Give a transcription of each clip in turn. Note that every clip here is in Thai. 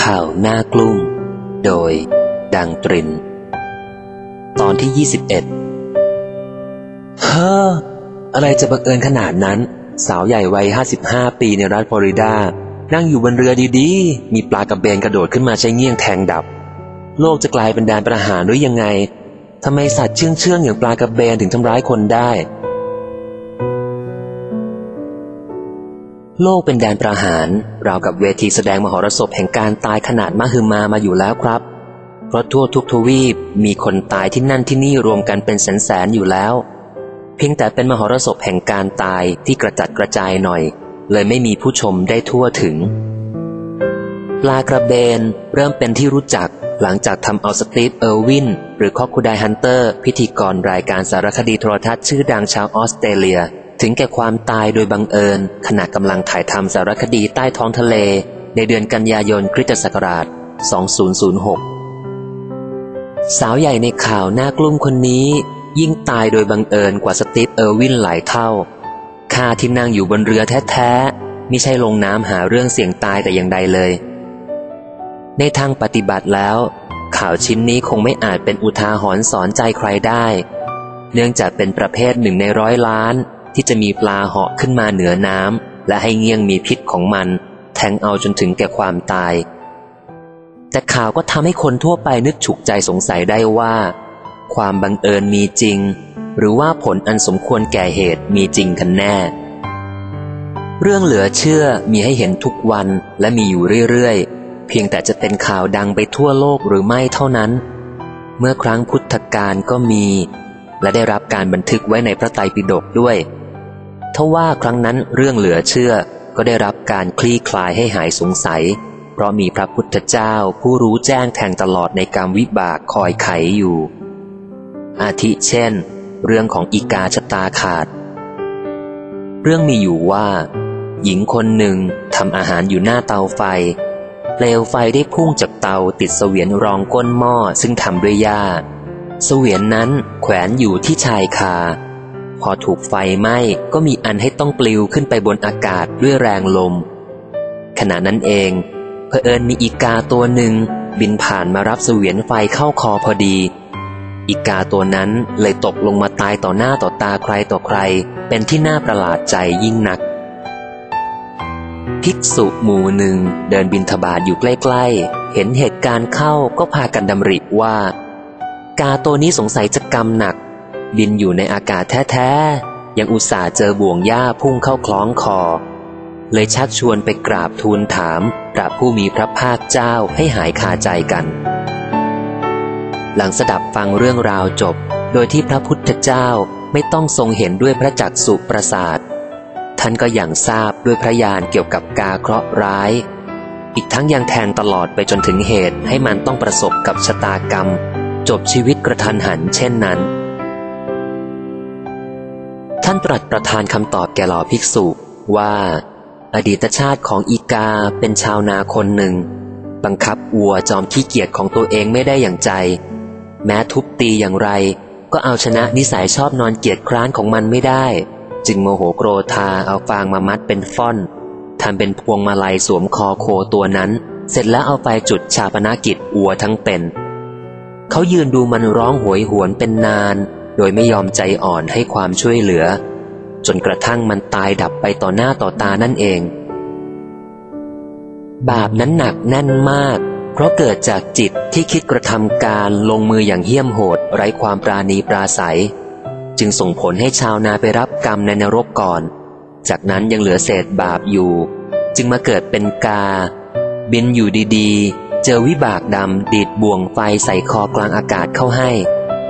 ข่าวหน้ากลุ้มโดยดังตรินตอนที่21อะไรจะบังเอิญขนาดนั้นสาวใหญ่วัย55ปีในรัฐฟลอริดานั่งอยู่บนเรือดีๆมีปลากระเบนกระโดดขึ้นมาใช้เงี้ยงแทงดับโลกจะกลายเป็นแดนประหารหรือยังไงทำไมสัตว์เชื่องอย่างปลากระเบนถึงทำร้ายคนได้โลกเป็นแดนประหารราวกับเวทีแสดงมหรสพแห่งการตายขนาดมหึมาอยู่แล้วครับเพราะทั่วทุกทวีปมีคนตายที่นั่นที่นี่รวมกันเป็นแสนอยู่แล้วเพียงแต่เป็นมหรสพแห่งการตายที่กระจัดกระจายหน่อยเลยไม่มีผู้ชมได้ทั่วถึงปลากระเบนเริ่มเป็นที่รู้จักหลังจากทำเอาสตีฟ เออร์วินหรือคอกคูไดฮันเตอร์พิธีกรรายการสารคดีโทรทัศน์ชื่อดังชาวออสเตรเลียถึงแก่ความตายโดยบังเอิญขณะกำลังถ่ายทำสารคดีใต้ท้องทะเลในเดือนกันยายนคริสตศักราช 2006 สาวใหญ่ในข่าวหน้ากลุ้มคนนี้ยิ่งตายโดยบังเอิญกว่าสตีฟ เออร์วินหลายเท่าข้าที่นั่งอยู่บนเรือแท้ๆไม่ใช่ลงน้ำหาเรื่องเสี่ยงตายแต่อย่างใดเลยในทางปฏิบัติแล้วข่าวชิ้นนี้คงไม่อาจเป็นอุทาหรณ์สอนใจใครได้เนื่องจากเป็นประเภท1 ใน 100 ล้านที่จะมีปลาเหาะขึ้นมาเหนือน้ำและให้เงี้ยงมีพิษของมันแทงเอาจนถึงแก่ความตายแต่ข่าวก็ทำให้คนทั่วไปนึกฉุกใจสงสัยได้ว่าความบังเอิญมีจริงหรือว่าผลอันสมควรแก่เหตุมีจริงกันแน่เรื่องเหลือเชื่อมีให้เห็นทุกวันและมีอยู่เรื่อยๆเพียงแต่จะเป็นข่าวดังไปทั่วโลกหรือไม่เท่านั้นเมื่อครั้งพุทธกาลก็มีและได้รับการบันทึกไว้ในพระไตรปิฎกด้วยทว่าครั้งนั้นเรื่องเหลือเชื่อก็ได้รับการคลี่คลายให้หายสงสัยเพราะมีพระพุทธเจ้าผู้รู้แจ้งแทงตลอดในกรรมวิบากคอยไขอยู่อาทิเช่นเรื่องของอีกาชะตาขาดเรื่องมีอยู่ว่าหญิงคนหนึ่งทำอาหารอยู่หน้าเตาไฟเปลวไฟได้พุ่งจากเตาติดเสวียนรองก้นหม้อซึ่งทำด้วยหญ้าเสวียนนั้นแขวนอยู่ที่ชายคาพอถูกไฟไหม้ก็มีอันให้ต้องปลิวขึ้นไปบนอากาศด้วยแรงลมขณะนั้นเองเผอิญมีอีกาตัวหนึ่งบินผ่านมารับเสวียนไฟเข้าคอพอดีอีกาตัวนั้นเลยตกลงมาตายต่อหน้าต่อตาใครต่อใครเป็นที่น่าประหลาดใจยิ่งนักภิกษุหมู่หนึ่งเดินบิณฑบาตอยู่ใกล้ๆเห็นเหตุการณ์เข้าก็พากันดำริว่ากาตัวนี้สงสัยจะกรรมหนักบินอยู่ในอากาศแท้ๆยังอุตส่าห์เจอบ่วงหญ้าพุ่งเข้าคล้องคอเลยชักชวนไปกราบทูลถามพระผู้มีพระภาคเจ้าให้หายคาใจกันหลังสดับฟังเรื่องราวจบโดยที่พระพุทธเจ้าไม่ต้องทรงเห็นด้วยพระจักษุประสาทท่านก็ยังทราบด้วยพระญาณเกี่ยวกับกาเคราะห์ร้ายอีกทั้งยังแทงตลอดไปจนถึงเหตุให้มันต้องประสบกับชะตากรรมจบชีวิตกระทันหันเช่นนั้นท่านตรัสประทานคำตอบแก่เหล่าภิกษุว่าอดีตชาติของอีกาเป็นชาวนาคนหนึ่งบังคับวัวจอมขี้เกียจของตัวเองไม่ได้อย่างใจแม้ทุบตีอย่างไรก็เอาชนะนิสัยชอบนอนเกียจคร้านของมันไม่ได้จึงโมโหโกรธาเอาฟางมามัดเป็นฟ่อนทำเป็นพวงมาลัยสวมคอโคตัวนั้นเสร็จแล้วเอาไปจุดชาปนกิจวัวทั้งเป็นเขายืนดูมันร้องโหยหวนเป็นนานโดยไม่ยอมใจอ่อนให้ความช่วยเหลือจนกระทั่งมันตายดับไปต่อหน้าต่อตานั่นเองบาปนั้นหนักแน่นมากเพราะเกิดจากจิตที่คิดกระทำการลงมืออย่างเหี้ยมโหดไร้ความปราณีปราศัยจึงส่งผลให้ชาวนาไปรับกรรมในนรกก่อนจากนั้นยังเหลือเศษบาปอยู่จึงมาเกิดเป็นกาบินอยู่ดีๆเจอวิบากดำดีดบ่วงไฟใส่คอกลางอากาศเข้าให้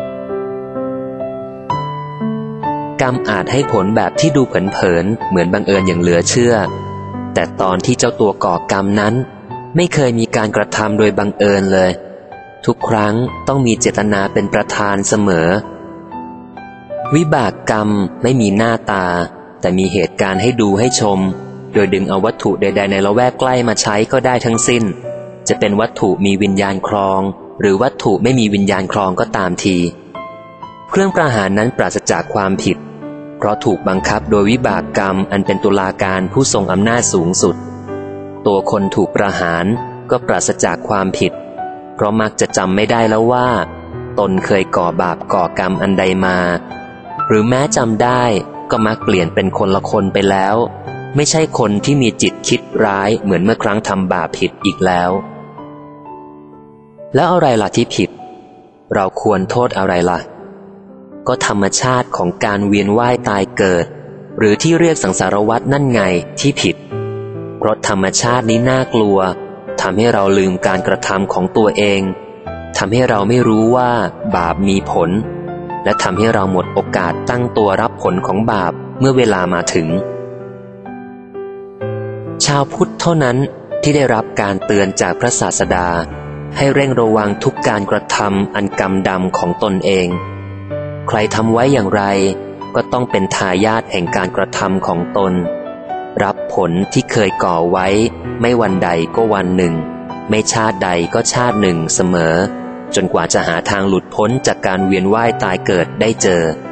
กรรมอาจให้ผลแบบที่ดูเผินๆเหมือนบังเอิญอย่างเหลือเชื่อแต่ตอนที่เจ้าตัวก่อกรรมนั้นไม่เคยมีการกระทำโดยบังเอิญเลยทุกครั้งต้องมีเจตนาเป็นประธานเสมอวิบากกรรมไม่มีหน้าตาแต่มีเหตุการณ์ให้ดูให้ชมโดยดึงเอาวัตถุใดๆในละแวกใกล้มาใช้ก็ได้ทั้งสิ้นจะเป็นวัตถุมีวิญญาณครองหรือวัตถุไม่มีวิญญาณครองก็ตามทีเครื่องประหารนั้นปราศจากความผิดเพราะถูกบังคับโดยวิบากกรรมอันเป็นตุลาการผู้ทรงอำนาจสูงสุดตัวคนถูกประหารก็ปราศจากความผิดเพราะมักจะจำไม่ได้แล้วว่าตนเคยก่อบาปก่อกรรมอันใดมาหรือแม้จำได้ก็มักเปลี่ยนเป็นคนละคนไปแล้วไม่ใช่คนที่มีจิตคิดร้ายเหมือนเมื่อครั้งทำบาปผิดอีกแล้วแล้วอะไรล่ะที่ผิดเราควรโทษอะไรล่ะก็ธรรมชาติของการเวียนว่ายตายเกิดหรือที่เรียกสังสารวัฏนั่นไงที่ผิดเพราะธรรมชาตินี้น่ากลัวทำให้เราลืมการกระทำของตัวเองทำให้เราไม่รู้ว่าบาปมีผลและทำให้เราหมดโอกาสตั้งตัวรับผลของบาปเมื่อเวลามาถึงชาวพุทธเท่านั้นที่ได้รับการเตือนจากพระศาสดาให้เร่งระวังทุกการกระทำอันกรรมดำของตนเองใครทำไว้อย่างไรก็ต้องเป็นทายาทแห่งการกระทำของตนรับผลที่เคยก่อไว้ไม่วันใดก็วันหนึ่งไม่ชาติใดก็ชาติหนึ่งเสมอจนกว่าจะหาทางหลุดพ้นจากการเวียนว่ายตายเกิดได้เจอ